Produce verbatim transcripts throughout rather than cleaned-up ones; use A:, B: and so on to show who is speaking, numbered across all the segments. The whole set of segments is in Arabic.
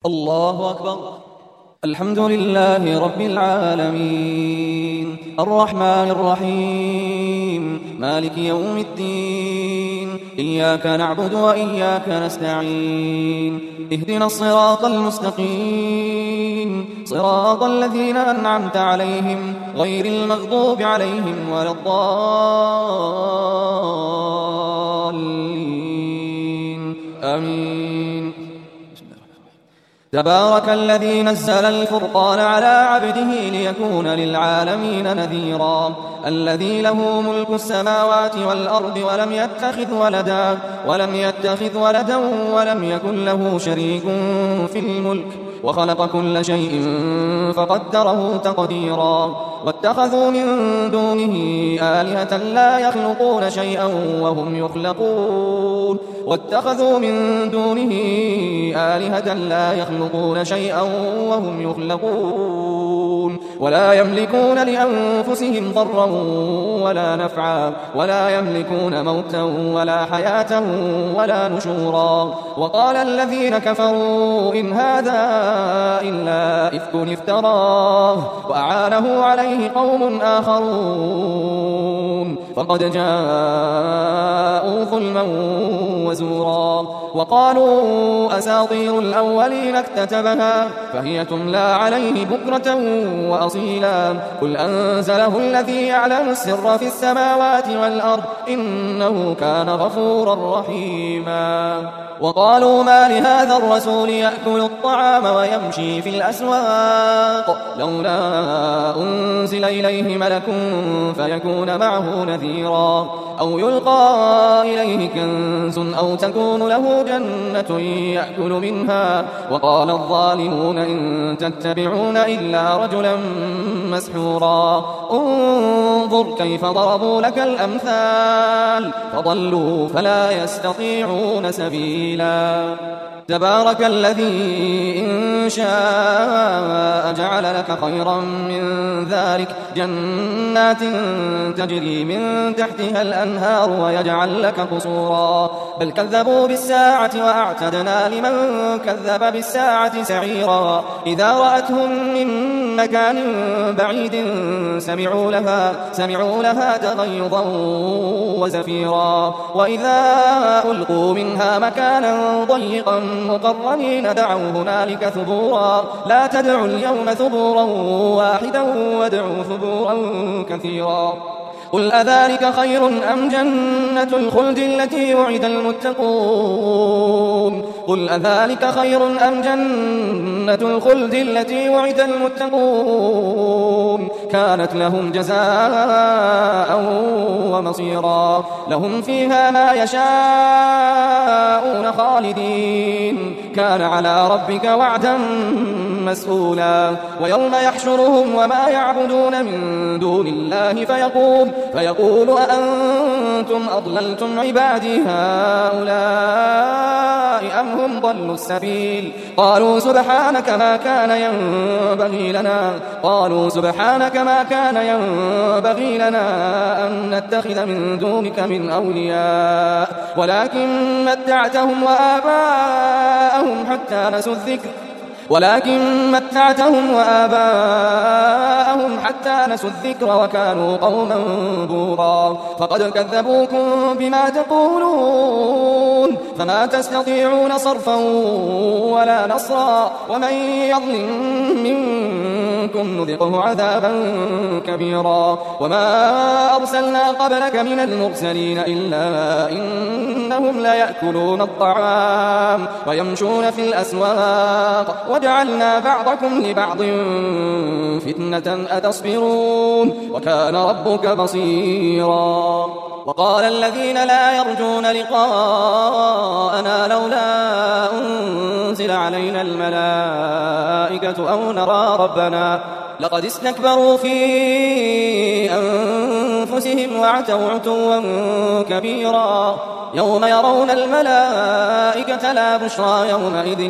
A: الله أكبر. الحمد لله رب العالمين الرحمن الرحيم مالك يوم الدين إياك نعبد وإياك نستعين اهدنا الصراط المستقيم صراط الذين أنعمت عليهم غير المغضوب عليهم ولا الضالين آمين. تبارك الذي نزل الفرقان على عبده ليكون للعالمين نذيرا الذي له ملك السماوات والأرض ولم يتخذ ولدا ولم يتخذ ولدا ولم يكن له شريك في الملك وخلق كل شيء فقدره تقديرا واتخذوا من دونه آلهة لا يخلقون شيئا وهم يخلقون واتخذوا من دونه آلهة لا يخلقون شيئا وهم يخلقون ولا يملكون لأنفسهم ضرا ولا نفعا ولا يملكون موتا ولا حياة ولا نشورا. وقال الذين كفروا إن هذا إلا إفك افتراه وأعانه عليه قوم آخرون فقد جاءوا ظلما وزورا. وقالوا أساطير الأولين اكتتبها فهي تملى عليه بكرة وأصيلا قل أنزله الذي يعلم السر في السماوات والأرض إنه كان غفورا رحيما. وقالوا ما لهذا الرسول يأكل الطعام ويمشي في الأسواق لولا أنزل إليه ملك فيكون معه نذيرا أو يلقى إليه كنز أو تكون له جنة يأكل منها. وقال الظالمون إن تتبعون إلا رجلا مسحورا انظر كيف ضربوا لك الأمثال فضلوا فلا يستطيعون سبيلا. تبارك الذي إن شاء جعل لك خيرا من ذلك جنات تجري من تحتها الأنهار ويجعل لك قصورا بل كذبوا بالساعة وأعتدنا لمن كذب بالساعة سعيرا. إذا رأتهم من مكان بعيد سمعوا لها, سمعوا لها تغيظا وزفيرا وإذا ألقوا منها مكانا ضيقا مقرنين دعوا هنالك ثبورا لا تدعوا اليوم ثبورا واحدا وادعوا ثبورا كثيرا. قل أذلك خير أم جنة الخلد التي وعد المتقون قل أذلك خير أم جنة الخلد التي وعد المتقون كانت لهم جزاء ومصيرا لهم فيها ما يشاءون خالدين كان على ربك وعدا مسئولا. ويوم يحشرهم وما يعبدون من دون الله فيقول فيقول أأنتم أضللتم عبادي هؤلاء أم هم ضلوا السبيل قالوا سبحانك ما كان ينبغي لنا قالوا سبحانك ما كان ينبغي لنا أن نتخذ من دونك من أولياء ولكن متعتهم وآباءهم حتى نسوا الذكر ولكن متعتهم وآباءهم حتى نسوا الذكر وكانوا قوما بورا فقد كذبوكم بما تقولون فما تستطيعون صرفا ولا نصرا ومن يظلم منكم نذقه عذابا كبيرا. وما أرسلنا قبلك من المرسلين إلا إنهم ليأكلون الطعام ويمشون في الأسواق وجعلنا بعضكم لبعض فتنة أتصبرون وكان ربك بصيرا. وقال الذين لا يرجون لقاءنا لولا أنزل علينا الملائكة أو نرى ربنا لقد استكبروا في أنفسهم وعتوا عتوا كبيرا. يوم يرون الملائكة لا بشرى يومئذ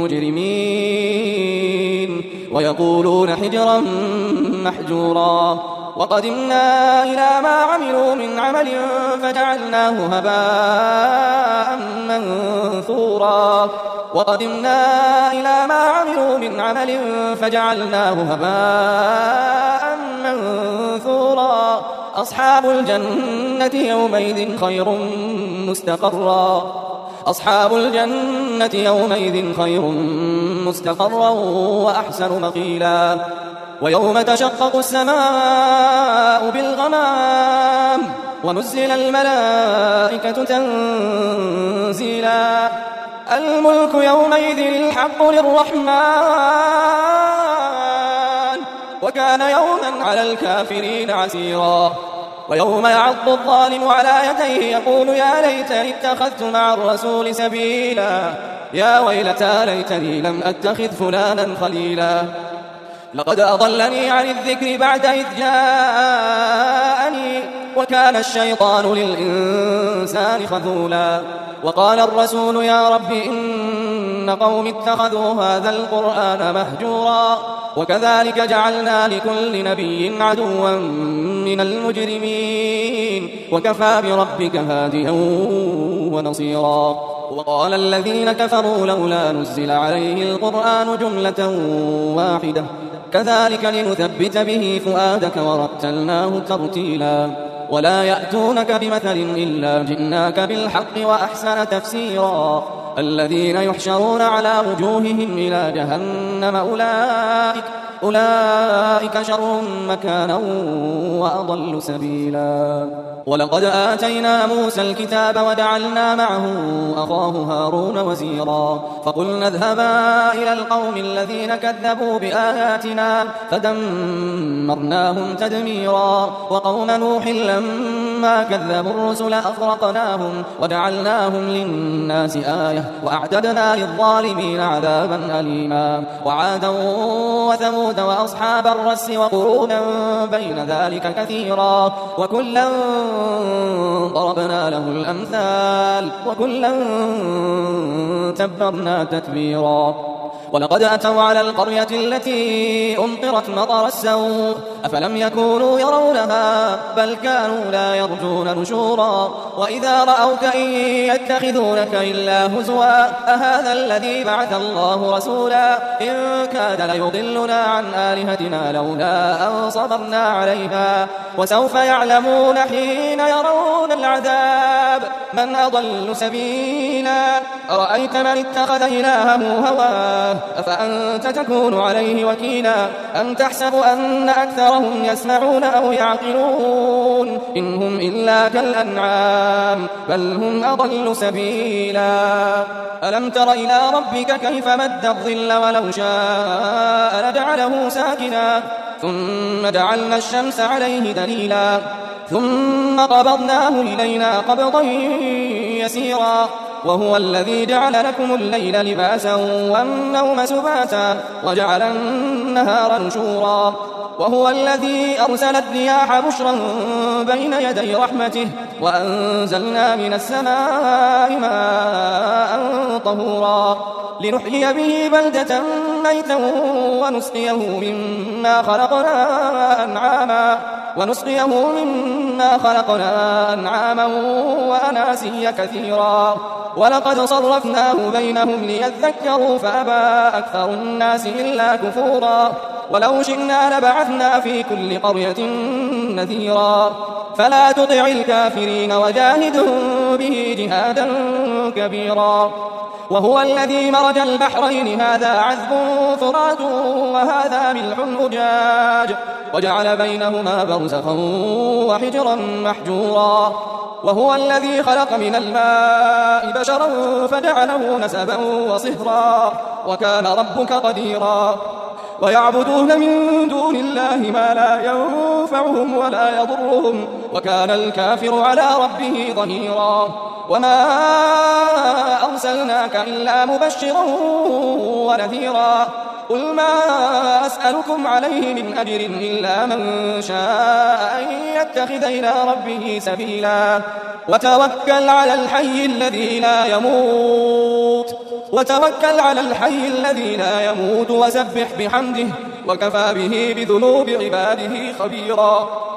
A: للمجرمين ويقولون حجرا محجورا. وقدمنا إلى ما عملوا من عمل فجعلناه هباء منثورا وقدمنا إلى ما عملوا من عمل فجعلناه هباء منثورا أصحاب الجنة يومئذ خير مستقرا أصحاب الجنة يومئذ خير مستقرا وأحسن مقيلا ويوم تشقق السماء بالغمام ونزل الملائكة تنزيلا الملك يومئذ الحق للرحمن وكان يوما على الكافرين عسيرا ويوم يعض الظالم على يديه يقول يا ليتني اتخذت مع الرسول سبيلا يا ويلتى ليتني لم أتخذ فلانا خليلا لقد أضلني عن الذكر بعد إذ جاءني وكان الشيطان للإنسان خذولا وقال الرسول يا رب إن قوم اتخذوا هذا القرآن مهجورا وكذلك جعلنا لكل نبي عدوا من المجرمين وكفى بربك هاديا ونصيرا وقال الذين كفروا لولا نزل عليه القرآن جملة واحدة كذلك لنثبت به فؤادك ورتلناه ترتيلا ولا يأتونك بمثل إلا جئناك بالحق وأحسن تفسيرا الذين يحشرون على وجوههم إلى جهنم أولئك أولئك شر مكانا وأضل سبيلا ولقد آتينا موسى الكتاب وجعلنا معه أخاه هارون وزيرا فقلنا اذهبا إلى القوم الذين كذبوا بآياتنا فدمرناهم تدميرا وقوم نوح لما كذبوا الرسل أغرقناهم وجعلناهم للناس آية وأعتدنا للظالمين عذابا أليما وعادا وثمود وأصحاب الرس وقرونا بين ذلك كثيرا وكلا ضربنا له الأمثال وكلا تبرنا تتبيرا ولقد أتوا على القرية التي أمطرت مطر السوء أفلم يكونوا يرونها بل كانوا لا يرجون نشورا وإذا رأوك إن يتخذونك إلا هزوا أهذا الذي بعث الله رسولا إن كاد ليضلنا عن آلهتنا لولا أن صبرنا عليها وسوف يعلمون حين يرون العذاب من أضل سبيلا أرأيت من اتخذ إلهه هواه أفأنت تكون عليه وكيلا أم تحسب أن أكثرهم يسمعون أو يعقلون إن هم إلا كالأنعام بل هم أضل سبيلا ألم تر إلى ربك كيف مد الظل ولو شاء لجعله ساكنا ثم جعلنا الشمس عليه دليلا ثم قبضناه إلينا قبضا يسيرا وهو الذي جعل لكم الليل لباسا والنوم سباتا وجعل النهار نشورا وهو الذي أرسل الرياح بشرا بين يدي رحمته وأنزلنا من السماء ماء طهورا لنحيي به بلدة ميتا ونسقيه مما خلقنا أنعاما ونسقيه مما خلقنا أنعاما وأناسيا كثيرا ولقد صرفناه بينهم ليذكروا فأبى أكثر الناس إلا كفورا ولو شئنا لبعثنا في كل قرية نذيرا فلا تطع الكافرين وجاهدهم به جهادا كبيرا وهو الذي مرج البحرين هذا عذب فرات وهذا ملح أجاج وجعل بينهما برزخا وحجرا محجورا وهو الذي خلق من الماء بشرا فجعله نسبا وصهرا وكان ربك قديرا ويعبدون من دون الله ما لا ينفعهم ولا يضرهم وكان الكافر على ربه ظهيرا وما أرسلناك إلا مبشرا ونذيرا قل ما أسألكم عليه من أجر إلا من شاء أن يتخذ إلى ربه سبيلا وتوكل على الحي الذي لا يموت وتوكل على الحي الذي لا يموت وسبح بحمده وكفى به بذنوب عباده خبيرا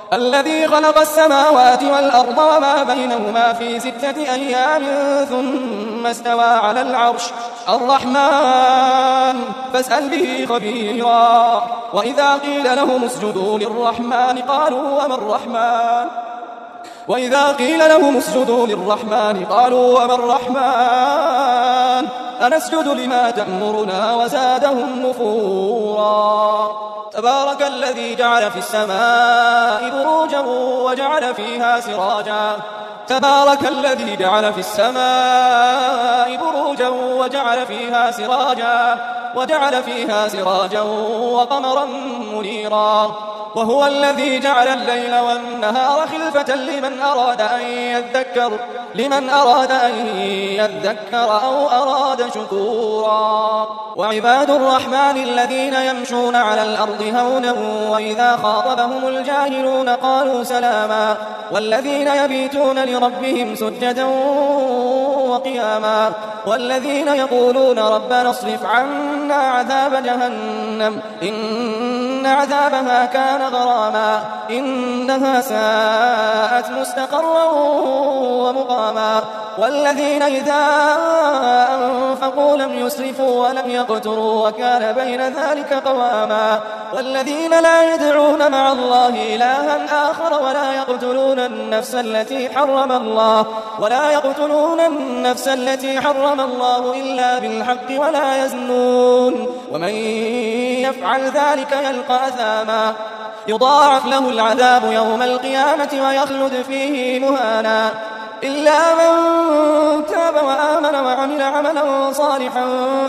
A: الذي خلق السماوات والأرض وما بينهما في ستة أيام ثم استوى على العرش الرحمن فاسأل به خبيرا. وإذا قيل لهم اسجدوا للرحمن قالوا وما الرحمن وإذا قيل لهم اسجدوا للرحمن قالوا وما الرحمن أنسجد لما تأمرنا وزادهم نفورا. تبارك الذي جعل في السماء بروجا وجعل فيها سراجا تبارك الذي جعل في السماء بروجا وجعل فيها سراجا وجعل فيها سراجا وقمرا منيرا. وهو الذي جعل الليل والنهار خلفة لمن أراد أن يذكر لمن أراد أن يذكر أو أراد شكورا. وعباد الرحمن الذين يمشون على الأرض هونا وإذا خاطبهم الجاهلون قالوا سلاما والذين يبيتون لربهم سجدا وقياما والذين يقولون ربنا اصرف عنا عذاب جهنم إن عذابها كان غراما إنها ساءت مستقرا ومقاما والذين إذا أنفقوا لم يسرفوا ولم يقتروا وكان بين ذلك قواما والذين لا يدعون مع الله إلها آخر ولا يقتلون النفس التي حرم الله ولا يقتلون النفس التي حرم الله إلا بالحق ولا يزنون ومن يفعل ذلك يلقى أثاما يضاعف له العذاب يوم القيامة ويخلد فيه مهانا إلا من تاب وآمن وعمل عملا صالحا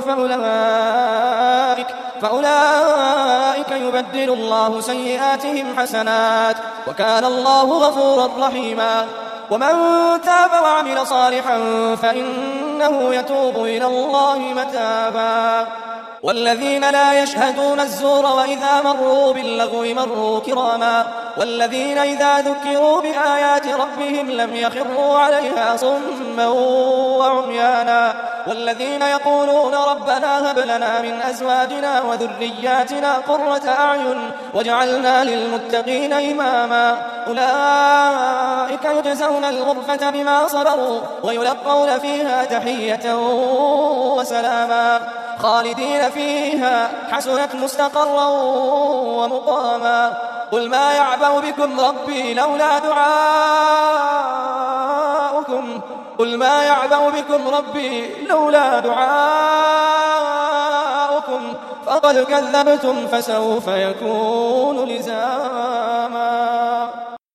A: فأولئك, فأولئك يبدل الله سيئاتهم حسنات وكان الله غفورا رحيما. ومن تاب وعمل صالحا فإنه يتوب إلى الله متابا. والذين لا يشهدون الزور وإذا مروا باللغو مروا كراما والذين إذا ذكروا بآيات ربهم لم يخروا عليها صما وعميانا والذين يقولون ربنا هب لنا من أزواجنا وذرياتنا قرة أعين واجعلنا للمتقين إماما أولئك يجزون الغرفة بما صبروا ويلقون فيها تحية وسلاما خالدين فيها حسنت مستقرا ومقاما. قل ما يعبأ بكم ربي لولا دعاؤكم قل ما يعبأ بكم ربي لولا دعاؤكم فقد كذبتم فسوف يكون لزاما.